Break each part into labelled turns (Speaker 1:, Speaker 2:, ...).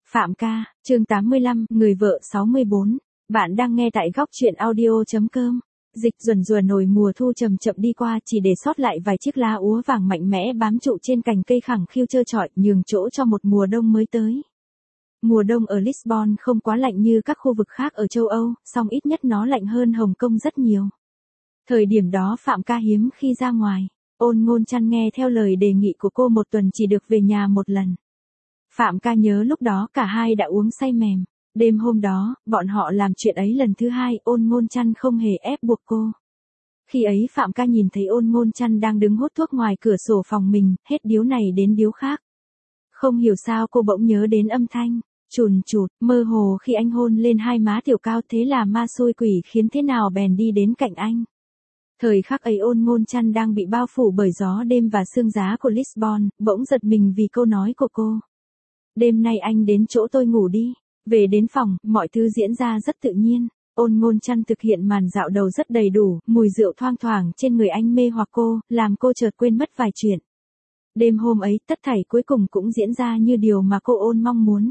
Speaker 1: Phạm ca, chương 85, người vợ 64. Bạn đang nghe tại góc truyện audio.com. Dịch ruồn rùa nổi mùa thu chậm chậm đi qua, chỉ để sót lại vài chiếc lá úa vàng mạnh mẽ bám trụ trên cành cây khẳng khiu trơ trọi, nhường chỗ cho một mùa đông mới tới. Mùa đông ở Lisbon không quá lạnh như các khu vực khác ở châu Âu, song ít nhất nó lạnh hơn Hồng Kông rất nhiều. Thời điểm đó Phạm ca hiếm khi ra ngoài. Ôn Ngôn Chăn nghe theo lời đề nghị của cô một tuần chỉ được về nhà một lần. Phạm ca nhớ lúc đó cả hai đã uống say mềm. Đêm hôm đó, bọn họ làm chuyện ấy lần thứ hai, Ôn Ngôn Chăn không hề ép buộc cô. Khi ấy Phạm ca nhìn thấy Ôn Ngôn Chăn đang đứng hút thuốc ngoài cửa sổ phòng mình, hết điếu này đến điếu khác. Không hiểu sao cô bỗng nhớ đến âm thanh chùn chụt, mơ hồ khi anh hôn lên hai má Tiểu Cao, thế là ma xui quỷ khiến thế nào bèn đi đến cạnh anh. Thời khắc ấy Ôn Ngôn Chăn đang bị bao phủ bởi gió đêm và sương giá của Lisbon, bỗng giật mình vì câu nói của cô. Đêm nay anh đến chỗ tôi ngủ đi. Về đến phòng, mọi thứ diễn ra rất tự nhiên. Ôn Ngôn Chăn thực hiện màn dạo đầu rất đầy đủ, mùi rượu thoang thoảng trên người anh mê hoặc cô, làm cô chợt quên mất vài chuyện. Đêm hôm ấy, tất thảy cuối cùng cũng diễn ra như điều mà cô Ôn mong muốn.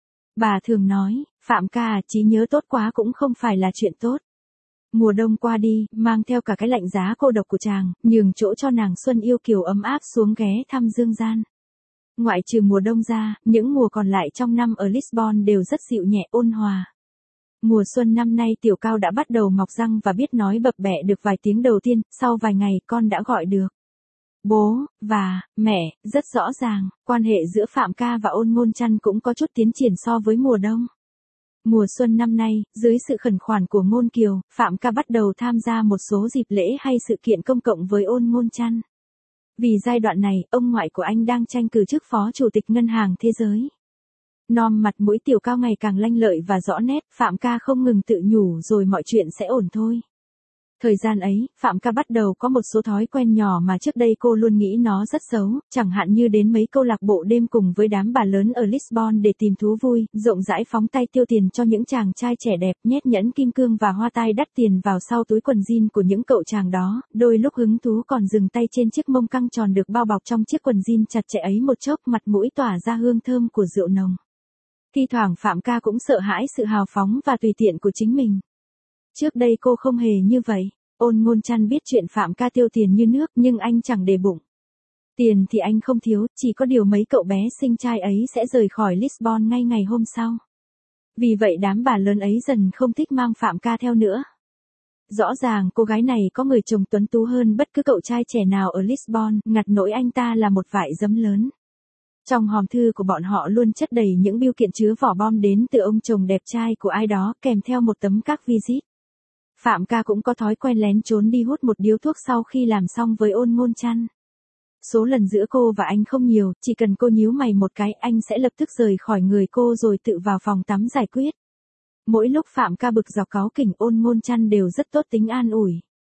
Speaker 1: Bà thường nói, Phạm ca, trí nhớ tốt quá cũng không phải là chuyện tốt. Mùa đông qua đi, mang theo cả cái lạnh giá cô độc của chàng, nhường chỗ cho nàng xuân yêu kiều ấm áp xuống ghé thăm dương gian. Ngoại trừ mùa đông ra, những mùa còn lại trong năm ở Lisbon đều rất dịu nhẹ ôn hòa. Mùa xuân năm nay Tiểu Cao đã bắt đầu mọc răng và biết nói bập bẹ được vài tiếng đầu tiên, sau vài ngày con đã gọi được bố và mẹ. Rất rõ ràng, quan hệ giữa Phạm ca và Ôn Ngôn Chăn cũng có chút tiến triển so với mùa đông. Mùa xuân năm nay, dưới sự khẩn khoản của Ngôn Kiều, Phạm ca bắt đầu tham gia một số dịp lễ hay sự kiện công cộng với Ôn Ngôn Chăn. Vì giai đoạn này, ông ngoại của anh đang tranh cử chức phó chủ tịch Ngân hàng Thế giới. Nom mặt mũi Tiểu Cao ngày càng lanh lợi và rõ nét, Phạm ca không ngừng tự nhủ rồi mọi chuyện sẽ ổn thôi. Thời gian ấy, Phạm ca bắt đầu có một số thói quen nhỏ mà trước đây cô luôn nghĩ nó rất xấu, chẳng hạn như đến mấy câu lạc bộ đêm cùng với đám bà lớn ở Lisbon để tìm thú vui, rộng rãi phóng tay tiêu tiền cho những chàng trai trẻ đẹp, nhét nhẫn kim cương và hoa tai đắt tiền vào sau túi quần jean của những cậu chàng đó, đôi lúc hứng thú còn dừng tay trên chiếc mông căng tròn được bao bọc trong chiếc quần jean chặt chẽ ấy một chốc, mặt mũi tỏa ra hương thơm của rượu nồng. Thi thoảng Phạm ca cũng sợ hãi sự hào phóng và tùy tiện của chính mình. Trước đây cô không hề như vậy. Ôn Ngôn Chăn biết chuyện Phạm ca tiêu tiền như nước nhưng anh chẳng để bụng. Tiền thì anh không thiếu, chỉ có điều mấy cậu bé xinh trai ấy sẽ rời khỏi Lisbon ngay ngày hôm sau. Vì vậy đám bà lớn ấy dần không thích mang Phạm ca theo nữa. Rõ ràng cô gái này có người chồng tuấn tú hơn bất cứ cậu trai trẻ nào ở Lisbon, ngặt nỗi anh ta là một vải giấm lớn. Trong hòm thư của bọn họ luôn chất đầy những bưu kiện chứa vỏ bom đến từ ông chồng đẹp trai của ai đó kèm theo một tấm các visit. Phạm ca cũng có thói quen lén trốn đi hút một điếu thuốc sau khi làm xong với Ôn Ngôn Chăn. Số lần giữa cô và anh không nhiều, chỉ cần cô nhíu mày một cái anh sẽ lập tức rời khỏi người cô rồi tự vào phòng tắm giải quyết. Mỗi lúc Phạm ca bực dọc cáu kỉnh Ôn Ngôn Chăn đều rất tốt tính an ủi.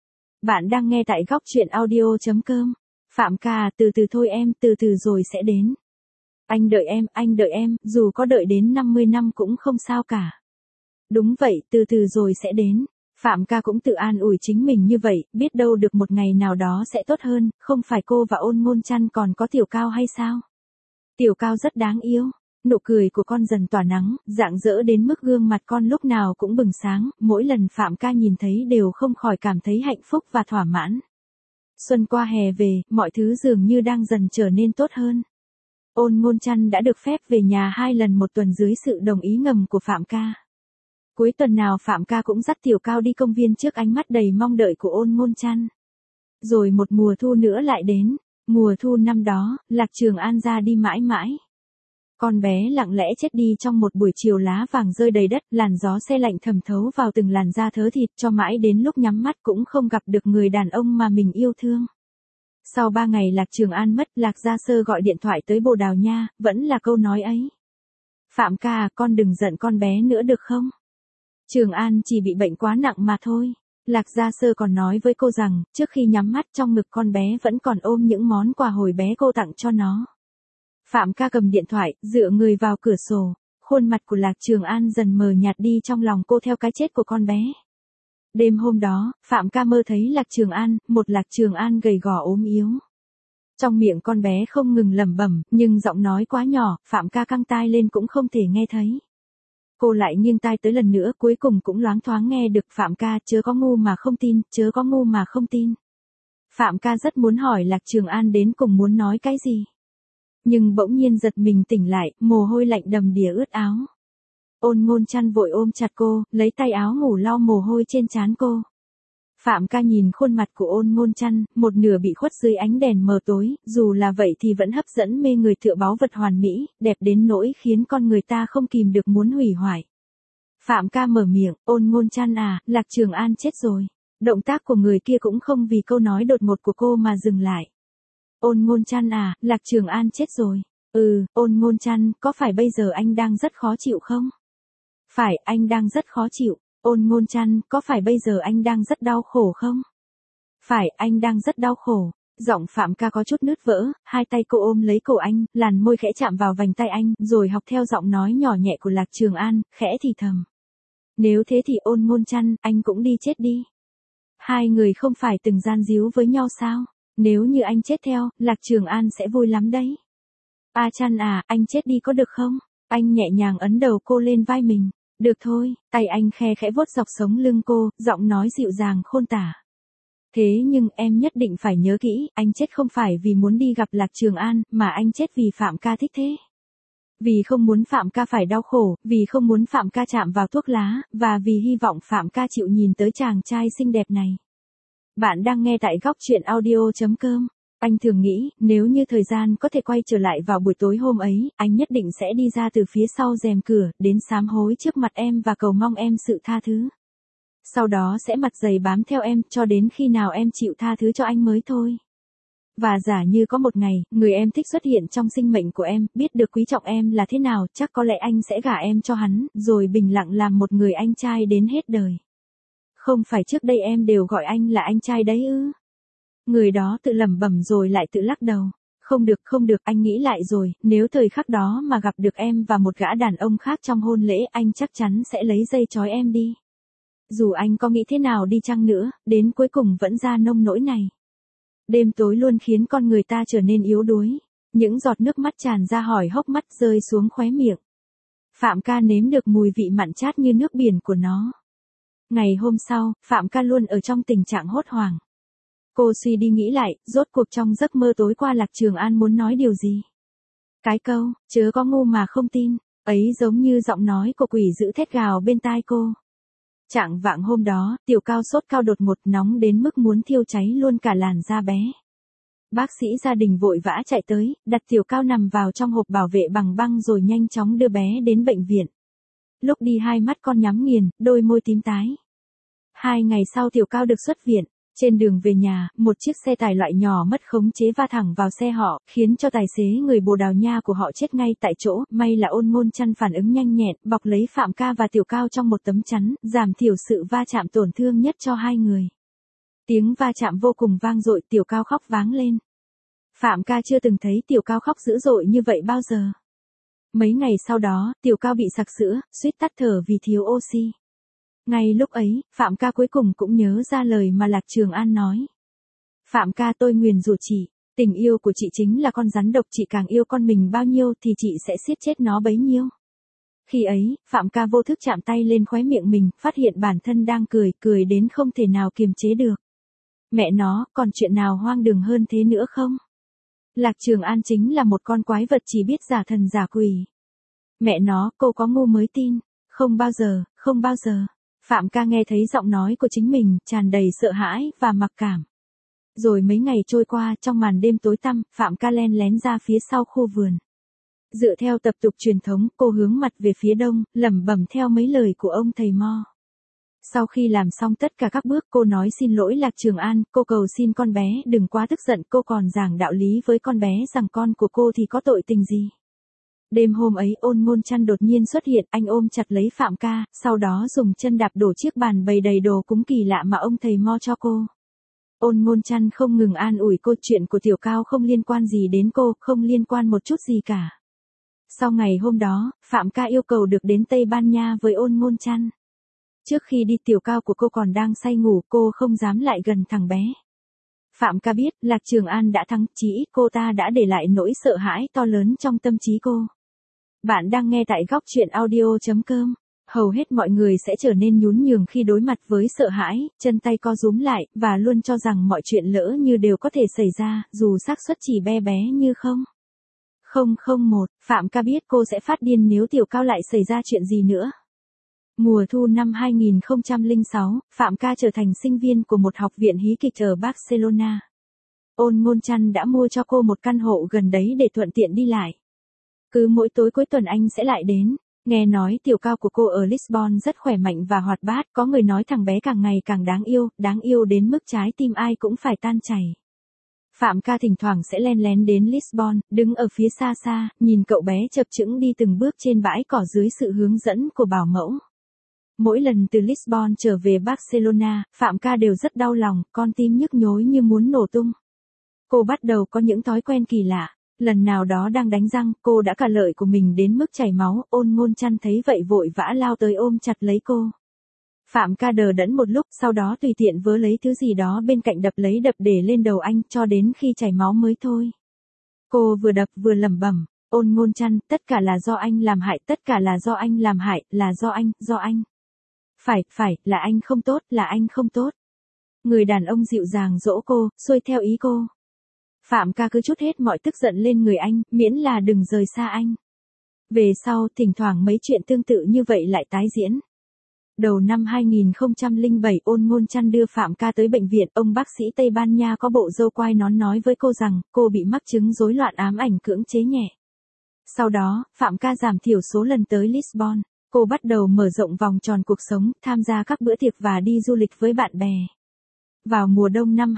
Speaker 1: Bạn đang nghe tại góc truyện audio.com. Phạm ca, từ từ thôi em, từ từ rồi sẽ đến. Anh đợi em, dù có đợi đến 50 năm cũng không sao cả. Đúng vậy, từ từ rồi sẽ đến. Phạm ca cũng tự an ủi chính mình như vậy, biết đâu được một ngày nào đó sẽ tốt hơn, không phải cô và Ôn Ngôn Chăn còn có Tiểu Cao hay sao? Tiểu Cao rất đáng yêu, nụ cười của con dần tỏa nắng, rạng rỡ đến mức gương mặt con lúc nào cũng bừng sáng, mỗi lần Phạm ca nhìn thấy đều không khỏi cảm thấy hạnh phúc và thỏa mãn. Xuân qua hè về, mọi thứ dường như đang dần trở nên tốt hơn. Ôn Ngôn Chăn đã được phép về nhà 2 lần một tuần dưới sự đồng ý ngầm của Phạm ca. Cuối tuần nào Phạm ca cũng dắt Tiểu Cao đi công viên trước ánh mắt đầy mong đợi của Ôn Ngôn Chăn. Rồi một mùa thu nữa lại đến, mùa thu năm đó, Lạc Trường An ra đi mãi mãi. Con bé lặng lẽ chết đi trong một buổi chiều lá vàng rơi đầy đất, làn gió se lạnh thẩm thấu vào từng làn da thớ thịt cho mãi đến lúc nhắm mắt cũng không gặp được người đàn ông mà mình yêu thương. Sau 3 ngày Lạc Trường An mất, Lạc Gia Sơ gọi điện thoại tới Bồ Đào Nha, vẫn là câu nói ấy. Phạm ca, con đừng giận con bé nữa được không? Trường An chỉ bị bệnh quá nặng mà thôi. Lạc Gia Sơ còn nói với cô rằng, trước khi nhắm mắt trong ngực con bé vẫn còn ôm những món quà hồi bé cô tặng cho nó. Phạm ca cầm điện thoại, dựa người vào cửa sổ. Khuôn mặt của Lạc Trường An dần mờ nhạt đi trong lòng cô theo cái chết của con bé. Đêm hôm đó, Phạm ca mơ thấy Lạc Trường An, một Lạc Trường An gầy gò ốm yếu. Trong miệng con bé không ngừng lẩm bẩm, nhưng giọng nói quá nhỏ, Phạm ca căng tai lên cũng không thể nghe thấy. Cô lại nghiêng tai tới lần nữa, cuối cùng cũng loáng thoáng nghe được Phạm ca, chớ có ngu mà không tin, chớ có ngu mà không tin. Phạm ca rất muốn hỏi Lạc Trường An đến cùng muốn nói cái gì. Nhưng bỗng nhiên giật mình tỉnh lại, mồ hôi lạnh đầm đìa ướt áo. Ôn Ngôn Chăn vội ôm chặt cô, lấy tay áo ngủ lau mồ hôi trên trán cô. Phạm ca nhìn khuôn mặt của Ôn Ngôn Chăn, một nửa bị khuất dưới ánh đèn mờ tối, dù là vậy thì vẫn hấp dẫn mê người tựa báu vật hoàn mỹ, đẹp đến nỗi khiến con người ta không kìm được muốn hủy hoại. Phạm ca mở miệng, Ôn Ngôn Chăn à, Lạc Trường An chết rồi. Động tác của người kia cũng không vì câu nói đột ngột của cô mà dừng lại. Ôn Ngôn Chăn à, Lạc Trường An chết rồi. Ôn Ngôn Chăn, có phải bây giờ anh đang rất khó chịu không? Phải, anh đang rất khó chịu. Ôn Ngôn Chăn, có phải bây giờ anh đang rất đau khổ không? Phải, anh đang rất đau khổ. Giọng Phạm ca có chút nứt vỡ, hai tay cô ôm lấy cổ anh, làn môi khẽ chạm vào vành tay anh, rồi học theo giọng nói nhỏ nhẹ của Lạc Trường An, khẽ thì thầm. Nếu thế thì Ôn Ngôn Chăn, anh cũng đi chết đi. Hai người không phải từng gian díu với nhau sao? Nếu như anh chết theo, Lạc Trường An sẽ vui lắm đấy. A Chăn à, anh chết đi có được không? Anh nhẹ nhàng ấn đầu cô lên vai mình. Được thôi, tay anh khe khẽ vuốt dọc sống lưng cô, giọng nói dịu dàng khôn tả. Thế nhưng em nhất định phải nhớ kỹ, anh chết không phải vì muốn đi gặp Lạc Trường An, mà anh chết vì Phạm ca thích thế. Vì không muốn Phạm ca phải đau khổ, vì không muốn Phạm ca chạm vào thuốc lá, và vì hy vọng Phạm ca chịu nhìn tới chàng trai xinh đẹp này. Bạn đang nghe tại góc truyện audio.com. Anh thường nghĩ, nếu như thời gian có thể quay trở lại vào buổi tối hôm ấy, anh nhất định sẽ đi ra từ phía sau rèm cửa, đến sám hối trước mặt em và cầu mong em sự tha thứ. Sau đó sẽ mặt dày bám theo em, cho đến khi nào em chịu tha thứ cho anh mới thôi. Và giả như có một ngày, người em thích xuất hiện trong sinh mệnh của em, biết được quý trọng em là thế nào, chắc có lẽ anh sẽ gả em cho hắn, rồi bình lặng làm một người anh trai đến hết đời. Không phải trước đây em đều gọi anh là anh trai đấy ư? Người đó tự lẩm bẩm rồi lại tự lắc đầu. Không được, anh nghĩ lại rồi, nếu thời khắc đó mà gặp được em và một gã đàn ông khác trong hôn lễ, anh chắc chắn sẽ lấy dây trói em đi. Dù anh có nghĩ thế nào đi chăng nữa, đến cuối cùng vẫn ra nông nỗi này. Đêm tối luôn khiến con người ta trở nên yếu đuối. Những giọt nước mắt tràn ra khỏi hốc mắt rơi xuống khóe miệng. Phạm ca nếm được mùi vị mặn chát như nước biển của nó. Ngày hôm sau, Phạm ca luôn ở trong tình trạng hốt hoảng. Cô suy đi nghĩ lại, rốt cuộc trong giấc mơ tối qua Lạc Trường An muốn nói điều gì? Cái câu, chớ có ngu mà không tin, ấy giống như giọng nói của quỷ dữ thét gào bên tai cô. Chạng vạng hôm đó, Tiểu Cao sốt cao đột ngột nóng đến mức muốn thiêu cháy luôn cả làn da bé. Bác sĩ gia đình vội vã chạy tới, đặt Tiểu Cao nằm vào trong hộp bảo vệ bằng băng rồi nhanh chóng đưa bé đến bệnh viện. Lúc đi hai mắt con nhắm nghiền, đôi môi tím tái. 2 ngày sau Tiểu Cao được xuất viện. Trên đường về nhà, một chiếc xe tải loại nhỏ mất khống chế va thẳng vào xe họ, khiến cho tài xế người Bồ Đào Nha của họ chết ngay tại chỗ. May là Ôn Ngôn Chăn phản ứng nhanh nhẹn, bọc lấy Phạm ca và Tiểu Cao trong một tấm chắn, giảm thiểu sự va chạm tổn thương nhất cho hai người. Tiếng va chạm vô cùng vang dội, Tiểu Cao khóc váng lên. Phạm ca chưa từng thấy Tiểu Cao khóc dữ dội như vậy bao giờ. Mấy ngày sau đó, Tiểu Cao bị sặc sữa, suýt tắt thở vì thiếu oxy. Ngay lúc ấy, Phạm ca cuối cùng cũng nhớ ra lời mà Lạc Trường An nói. Phạm ca, tôi nguyền rủa chị, tình yêu của chị chính là con rắn độc, chị càng yêu con mình bao nhiêu thì chị sẽ siết chết nó bấy nhiêu. Khi ấy, Phạm ca vô thức chạm tay lên khóe miệng mình, phát hiện bản thân đang cười đến không thể nào kiềm chế được. Mẹ nó, còn chuyện nào hoang đường hơn thế nữa không? Lạc Trường An chính là một con quái vật chỉ biết giả thần giả quỷ. Mẹ nó, cô có ngu mới tin. Không bao giờ. Phạm ca nghe thấy giọng nói của chính mình, tràn đầy sợ hãi và mặc cảm. Rồi mấy ngày trôi qua, trong màn đêm tối tăm, Phạm ca len lén ra phía sau khu vườn. Dựa theo tập tục truyền thống, cô hướng mặt về phía đông, lẩm bẩm theo mấy lời của ông thầy Mo. Sau khi làm xong tất cả các bước, cô nói xin lỗi Lạc Trường An, cô cầu xin con bé đừng quá tức giận, cô còn giảng đạo lý với con bé rằng con của cô thì có tội tình gì. Đêm hôm ấy Ôn Ngôn Chăn đột nhiên xuất hiện, anh ôm chặt lấy Phạm ca, sau đó dùng chân đạp đổ chiếc bàn bày đầy đồ cúng kỳ lạ mà ông thầy Mo cho cô. Ôn Ngôn Chăn không ngừng an ủi cô, chuyện của Tiểu Cao không liên quan gì đến cô, không liên quan một chút gì cả. Sau ngày hôm đó, Phạm ca yêu cầu được đến Tây Ban Nha với Ôn Ngôn Chăn. Trước khi đi Tiểu Cao của cô còn đang say ngủ, cô không dám lại gần thằng bé. Phạm ca biết, Lạc Trường An đã thắng, chí ít cô ta đã để lại nỗi sợ hãi to lớn trong tâm trí cô. Bạn đang nghe tại góc truyện audio.com. Hầu hết mọi người sẽ trở nên nhún nhường khi đối mặt với sợ hãi, chân tay co rúm lại, và luôn cho rằng mọi chuyện lỡ như đều có thể xảy ra, dù xác suất chỉ bé bé như 0,001. Phạm ca biết cô sẽ phát điên nếu Tiểu Cao lại xảy ra chuyện gì nữa. Mùa thu năm 2006, Phạm ca trở thành sinh viên của một học viện hí kịch ở Barcelona. Ôn Ngôn Chăn đã mua cho cô một căn hộ gần đấy để thuận tiện đi lại. Cứ mỗi tối cuối tuần anh sẽ lại đến. Nghe nói Tiểu Cao của cô ở Lisbon rất khỏe mạnh và hoạt bát, có người nói thằng bé càng ngày càng đáng yêu đến mức trái tim ai cũng phải tan chảy. Phạm ca thỉnh thoảng sẽ len lén đến Lisbon, đứng ở phía xa xa, nhìn cậu bé chập chững đi từng bước trên bãi cỏ dưới sự hướng dẫn của bảo mẫu. Mỗi lần từ Lisbon trở về Barcelona, Phạm ca đều rất đau lòng, con tim nhức nhối như muốn nổ tung. Cô bắt đầu có những thói quen kỳ lạ. Lần nào đó đang đánh răng, cô đã cà lợi của mình đến mức chảy máu, Ôn Ngôn Chăn thấy vậy vội vã lao tới ôm chặt lấy cô. Phạm ca đờ đẫn một lúc, sau đó tùy tiện vớ lấy thứ gì đó bên cạnh đập để lên đầu anh, cho đến khi chảy máu mới thôi. Cô vừa đập vừa lẩm bẩm, Ôn Ngôn Chăn, tất cả là do anh làm hại, tất cả là do anh làm hại, là do anh. Phải, là anh không tốt, là anh không tốt. Người đàn ông dịu dàng dỗ cô, xuôi theo ý cô. Phạm ca cứ trút hết mọi tức giận lên người anh, miễn là đừng rời xa anh. Về sau, thỉnh thoảng mấy chuyện tương tự như vậy lại tái diễn. Đầu năm 2007, Ôn Ngôn Chăn đưa Phạm ca tới bệnh viện, ông bác sĩ Tây Ban Nha có bộ râu quai nón nói với cô rằng, cô bị mắc chứng rối loạn ám ảnh cưỡng chế nhẹ. Sau đó, Phạm ca giảm thiểu số lần tới Lisbon. Cô bắt đầu mở rộng vòng tròn cuộc sống, tham gia các bữa tiệc và đi du lịch với bạn bè. Vào mùa đông năm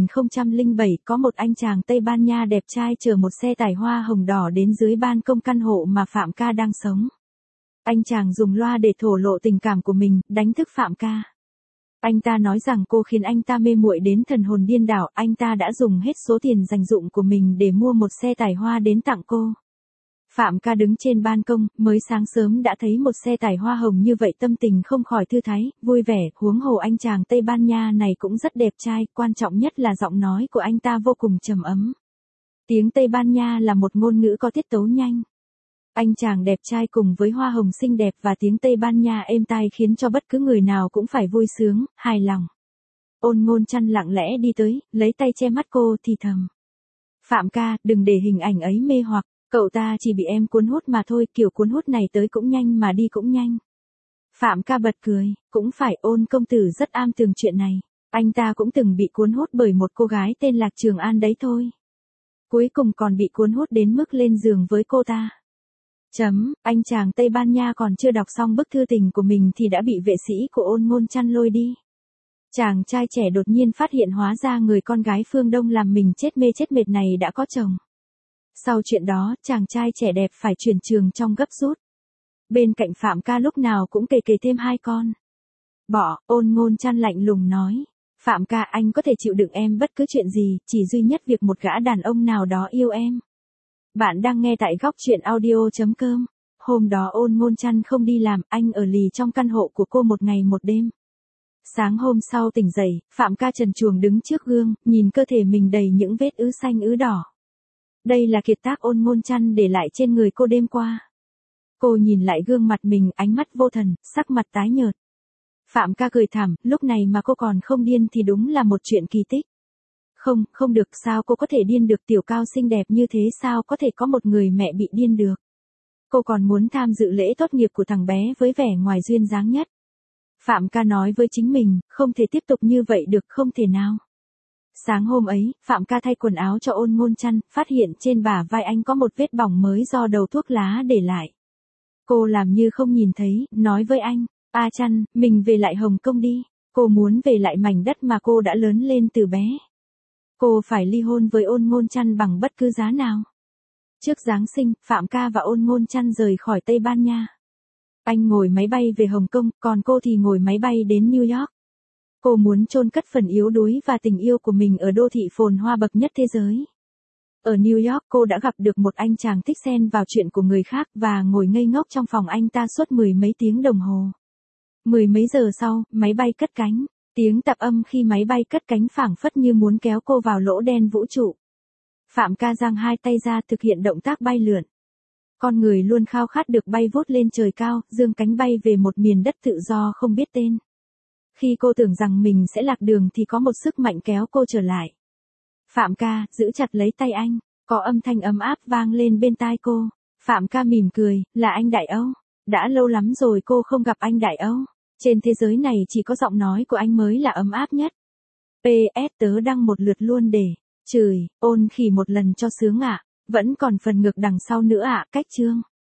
Speaker 1: 2007, có một anh chàng Tây Ban Nha đẹp trai chở một xe tải hoa hồng đỏ đến dưới ban công căn hộ mà Phạm ca đang sống. Anh chàng dùng loa để thổ lộ tình cảm của mình, đánh thức Phạm ca. Anh ta nói rằng cô khiến anh ta mê muội đến thần hồn điên đảo, anh ta đã dùng hết số tiền dành dụm của mình để mua một xe tải hoa đến tặng cô. Phạm ca đứng trên ban công, mới sáng sớm đã thấy một xe tải hoa hồng như vậy, tâm tình không khỏi thư thái, vui vẻ, huống hồ anh chàng Tây Ban Nha này cũng rất đẹp trai, quan trọng nhất là giọng nói của anh ta vô cùng trầm ấm. Tiếng Tây Ban Nha là một ngôn ngữ có tiết tấu nhanh. Anh chàng đẹp trai cùng với hoa hồng xinh đẹp và tiếng Tây Ban Nha êm tai khiến cho bất cứ người nào cũng phải vui sướng, hài lòng. Ôn Ngôn Chăn lặng lẽ đi tới, lấy tay che mắt cô thì thầm. Phạm ca, đừng để hình ảnh ấy mê hoặc. Cậu ta chỉ bị em cuốn hút mà thôi, kiểu cuốn hút này tới cũng nhanh mà đi cũng nhanh. Phạm ca bật cười, cũng phải, Ôn công tử rất am tường chuyện này. Anh ta cũng từng bị cuốn hút bởi một cô gái tên Lạc Trường An đấy thôi. Cuối cùng còn bị cuốn hút đến mức lên giường với cô ta. Anh chàng Tây Ban Nha còn chưa đọc xong bức thư tình của mình thì đã bị vệ sĩ của Ôn Ngôn Chăn lôi đi. Chàng trai trẻ đột nhiên phát hiện hóa ra người con gái phương Đông làm mình chết mê chết mệt này đã có chồng. Sau chuyện đó, chàng trai trẻ đẹp phải chuyển trường trong gấp rút. Bên cạnh Phạm ca lúc nào cũng kề thêm 2 con. Bỏ, Ôn Ngôn Chăn lạnh lùng nói. Phạm ca, anh có thể chịu đựng em bất cứ chuyện gì, chỉ duy nhất việc một gã đàn ông nào đó yêu em. Bạn đang nghe tại góc truyện audio.com. Hôm đó Ôn Ngôn Chăn không đi làm, anh ở lì trong căn hộ của cô một ngày một đêm. Sáng hôm sau tỉnh dậy, Phạm ca trần truồng đứng trước gương, nhìn cơ thể mình đầy những vết ứ xanh ứ đỏ. Đây là kiệt tác Ôn Ngôn Chăn để lại trên người cô đêm qua. Cô nhìn lại gương mặt mình, ánh mắt vô thần, sắc mặt tái nhợt. Phạm ca cười thảm, lúc này mà cô còn không điên thì đúng là một chuyện kỳ tích. Không được, sao cô có thể điên được, Tiểu Cao xinh đẹp như thế sao có thể có một người mẹ bị điên được. Cô còn muốn tham dự lễ tốt nghiệp của thằng bé với vẻ ngoài duyên dáng nhất. Phạm ca nói với chính mình, không thể tiếp tục như vậy được, không thể nào. Sáng hôm ấy, Phạm ca thay quần áo cho Ôn Ngôn Chăn, phát hiện trên bả vai anh có một vết bỏng mới do đầu thuốc lá để lại. Cô làm như không nhìn thấy, nói với anh, A Chăn, mình về lại Hồng Kông đi. Cô muốn về lại mảnh đất mà cô đã lớn lên từ bé. Cô phải ly hôn với Ôn Ngôn Chăn bằng bất cứ giá nào. Trước Giáng sinh, Phạm ca và Ôn Ngôn Chăn rời khỏi Tây Ban Nha. Anh ngồi máy bay về Hồng Kông, còn cô thì ngồi máy bay đến New York. Cô muốn chôn cất phần yếu đuối và tình yêu của mình ở đô thị phồn hoa bậc nhất thế giới. Ở New York cô đã gặp được một anh chàng thích xen vào chuyện của người khác và ngồi ngây ngốc trong phòng anh ta suốt 10 mấy tiếng đồng hồ. 10 mấy giờ sau, máy bay cất cánh. Tiếng tạp âm khi máy bay cất cánh phảng phất như muốn kéo cô vào lỗ đen vũ trụ. Phạm ca giang hai tay ra thực hiện động tác bay lượn. Con người luôn khao khát được bay vút lên trời cao, dương cánh bay về một miền đất tự do không biết tên. Khi cô tưởng rằng mình sẽ lạc đường thì có một sức mạnh kéo cô trở lại. Phạm ca, giữ chặt lấy tay anh, có âm thanh ấm áp vang lên bên tai cô. Phạm ca mỉm cười, là anh Đại Âu. Đã lâu lắm rồi cô không gặp anh Đại Âu. Trên thế giới này chỉ có giọng nói của anh mới là ấm áp nhất. PS tớ đăng một lượt luôn để. Chửi, ôn khỉ một lần cho sướng ạ. Vẫn còn phần ngược đằng sau nữa ạ, cách chương.